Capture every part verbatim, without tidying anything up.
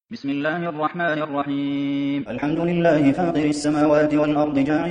بسم الله الرحمن الرحيم الحمد لله فاطر السماوات والأرض جاعل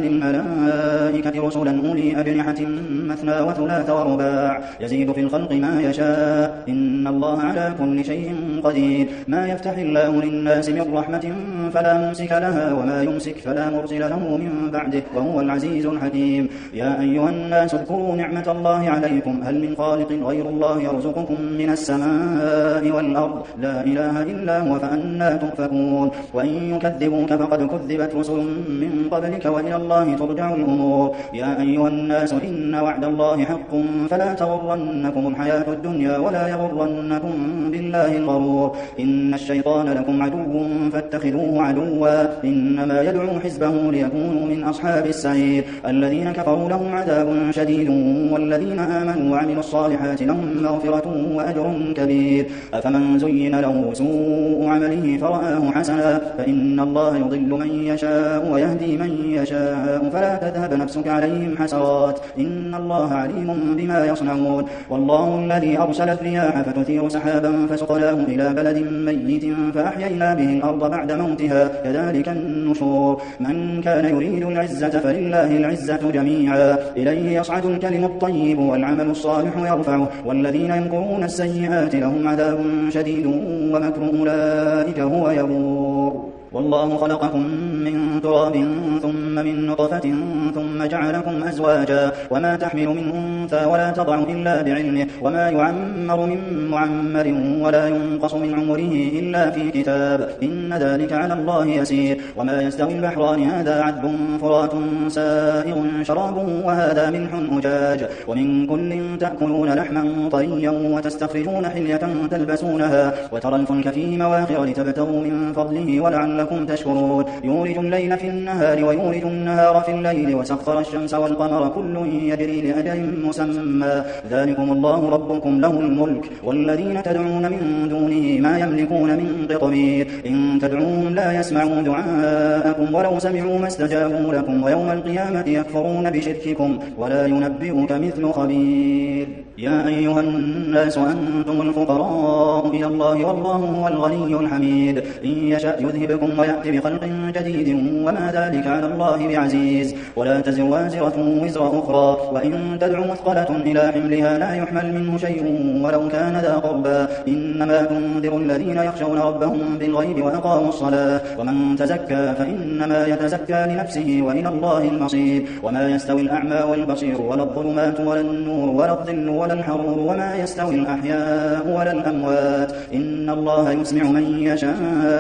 الملائكة رسلا أولي أجنحة مثنى وثلاث ورباع يزيد في الخلق ما يشاء إن الله على كل شيء قدير ما يفتح الله للناس من رحمة فلا ممسك لها وما يمسك فلا مرسل له من بعده وهو العزيز الحكيم يا أيها الناس اذكروا نعمة الله عليكم هل من خالق غير الله يرزقكم من السماء والأرض لا إله إلا هو فأنا تؤفكون وإن يكذبوك فقد كذبت رسل من قبلك وإلى الله ترجع الأمور يا أيها الناس إن وعد الله حق فلا تغرنكم الحياة الدنيا ولا يغرنكم بالله الغرور إن الشيطان لكم عدو فاتخذوه عدوا إنما يدعو حزبه ليكونوا من أصحاب السعير الذين كفروا لهم عذاب شديد والذين آمنوا وعملوا الصالحات لهم مغفرة وأجر كبير أفمن زين له سوء عمله فرآه حسنا فإن الله يضل من يشاء ويهدي من يشاء فلا تذهب نفسك عليهم حسرات إن الله عليم بما يصنعون والله الذي أرسل الرياح فتثير سحابا فسقناه إلى بلد ميت فأحيينا به الأرض بعد موتها كذلك النشور من كان يريد العزة فلله العزة جميعا إليه يصعد الكلم الطيب والعمل الصالح يرفعه والذين يمكرون السيئات لهم عذاب شديد ومكر أولئك هو يبور والله خلقكم من تراب ثم من نطفة ثم جعلكم أزواجا وما تحمل من أنثى ولا تضع إلا بعلمه وما يعمر من معمر ولا ينقص من عمره إلا في كتاب إن ذلك على الله يسير وما يستوي البحران هذا عذب فرات سائغ شرابه وهذا ملح أجاج ومن كل تأكلون لحما طريا وتستخرجون حلية تلبسونها وترى الفلك فيه مواخر لتبتغوا من فضله ولعلكم تشكرون يولج الليل في النهار ويولج النهار في الليل وسخر الشمس والقمر كل يجري لأجل مسمى ذلكم الله ربكم له الملك والذين تدعون من دونه ما يملكون من قطمير إن تدعوهم لا يسمعوا دعاءكم ولو سمعوا ما استجابوا لكم ويوم القيامة يكفرون بشرككم ولا ينبئك مثل خبير يا أيها الناس أنتم الفقراء إلى الله والله هو الغني الحميد إن يشأ يذهبكم ويأتي بخلق جديد وما ذلك على الله بعزيز ولا تزر وازرة وزر أخرى وإن تدعو مثقلة إلى حملها لا يحمل منه شيء ولو كان ذا قربى إنما تنذر الذين يخشون ربهم بالغيب وأقاموا الصلاة ومن تزكى فإنما يتزكى لنفسه وإلى الله المصير وما يستوي الأعمى والبصير ولا الظلمات ولا النور ولا الظل ولا الحرور وما يستوي الأحياء ولا الأموات إن الله يسمع من يشاء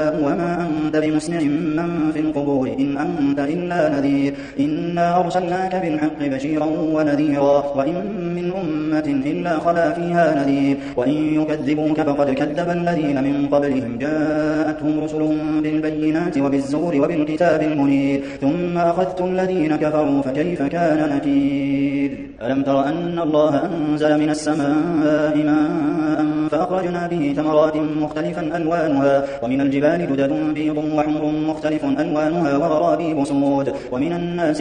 وما أنت بمسمع من في القبور إن أنت إلا نذير إنا أرسلناك بالحق بشيرا ونذيرا وإن من أمة إلا خلا فيها نذير وإن يكذبوك فقد كذب الذين من قبلهم جاءتهم رسلهم بالبينات وبالزور وبالكتاب المنير ثم أخذت الذين كفروا فكيف كان نكير ألم تر أن الله أنزل من السماء ماء فأخرجنا به ثمرات مختلفا ألوانها ومن الجبال جدد بيض وحمر مختلف ألوانها وغرابيب سود ومن الناس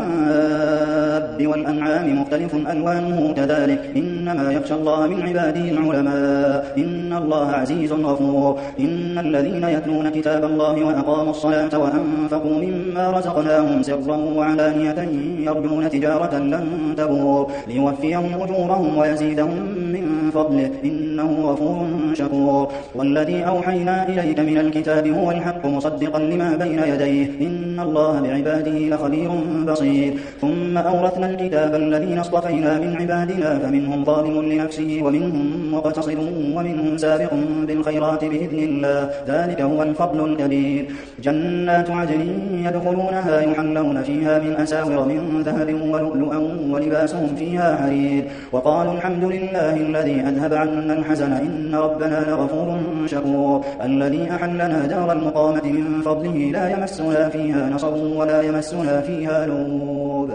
والدواب والأنعام مختلف ألوانه كذلك إنما يخشى الله من عباده العلماء إن الله عزيز غفور إن الذين يتلون كتاب الله وأقاموا الصلاة وأنفقوا مما رزقناهم سرا وعلانية يرجون تجارة لن تبور ليوفيهم أجورهم ويزيدهم من فضله إنه غفور شكور والذي أوحينا إليك من الكتاب هو الحق مصدقا لما بين يديه إن الله بعباده لخبير بصير ثم أورثنا الكتاب الذين اصطفينا من عبادنا فمنهم ظالم لنفسه ومنهم مقتصد ومنهم سابق بالخيرات بإذن الله ذلك هو الفضل الكبير جنات عدن يدخلونها يحلون فيها من أساور من ذهب ولؤلؤا ولباسهم فيها حرير وقالوا الحمد لله الذي أذهب عنا الحزن إن ربنا لغفور شكور الذي أحلنا دار المقامة من فضله لا يمسنا فيها نصب ولا يمسنا فيها لغوب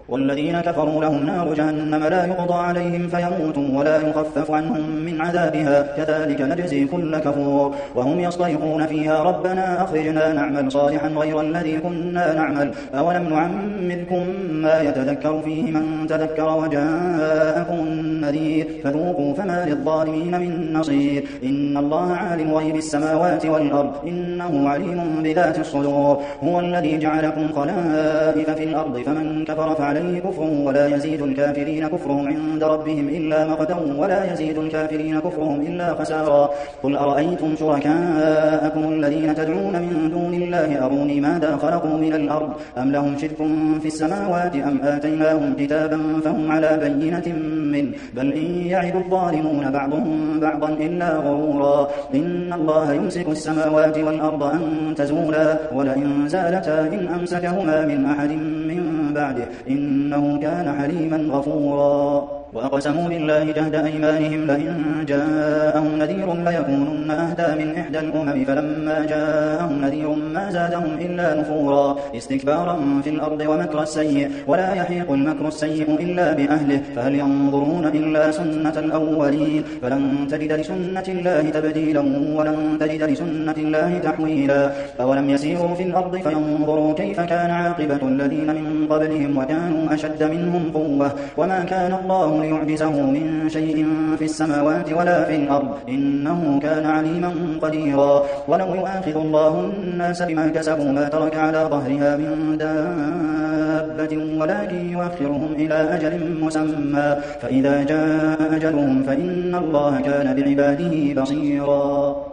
والذين كفروا لهم نار جهنم لا يقضى عليهم فيموتوا ولا يخفف عنهم من عذابها كذلك نجزي كل كفور وهم يصطرخون فيها ربنا أخرجنا نعمل صالحا غير الذي كنا نعمل أولم نعمركم ما يتذكر فيه من تذكر وجاءكم النذير فذوقوا فما للظالمين من نصير إن الله عالم غيب السماوات والأرض إنه عليم بذات الصدور هو الذي جعلكم خلائف في الأرض فمن كفر فعليه كفره ولا يزيد الكافرين كفرهم عند ربهم إلا مقتا ولا يزيد الكافرين كفرهم إلا خسارا قل أرأيتم شركاءكم الذين تدعون من دون الله أروني ماذا خلقوا من الأرض أم لهم شرك في السماوات أم آتيناهم كتابا فهم على بينة منه بل إن يعد الظالمون بعضهم بعضا إلا غرورا إن الله يمسك السماوات والأرض أن تزولا ولئن زالتا إن أمسكهما من أحد من بعده إنه كان حليما غفورا وأقسموا بالله جهد أيمانهم لئن جاءهم نذير ليكونن أهدى من إحدى الأمم فلما جاءهم نذير ما زادهم إلا نفورا استكبارا في الأرض ومكر السيء ولا يحيق المكر السيء إلا بأهله فهل ينظرون إلا سنة الأولين فلن تجد لسنة الله تبديلا ولن تجد لسنة الله تحويلا أولم يسيروا في الأرض فينظروا كيف كان عاقبة الذين من قبلهم وكانوا أشد منهم قوة وما كان الله ليعجزه من شيء في السماوات ولا في الأرض إنه كان عليما قديرا ولو يؤاخذ الله الناس بما كسبوا ما ترك على ظهرها من دابة ولكن يؤخرهم إلى أجل مسمى فإذا جاء أجلهم فإن الله كان بعباده بصيرا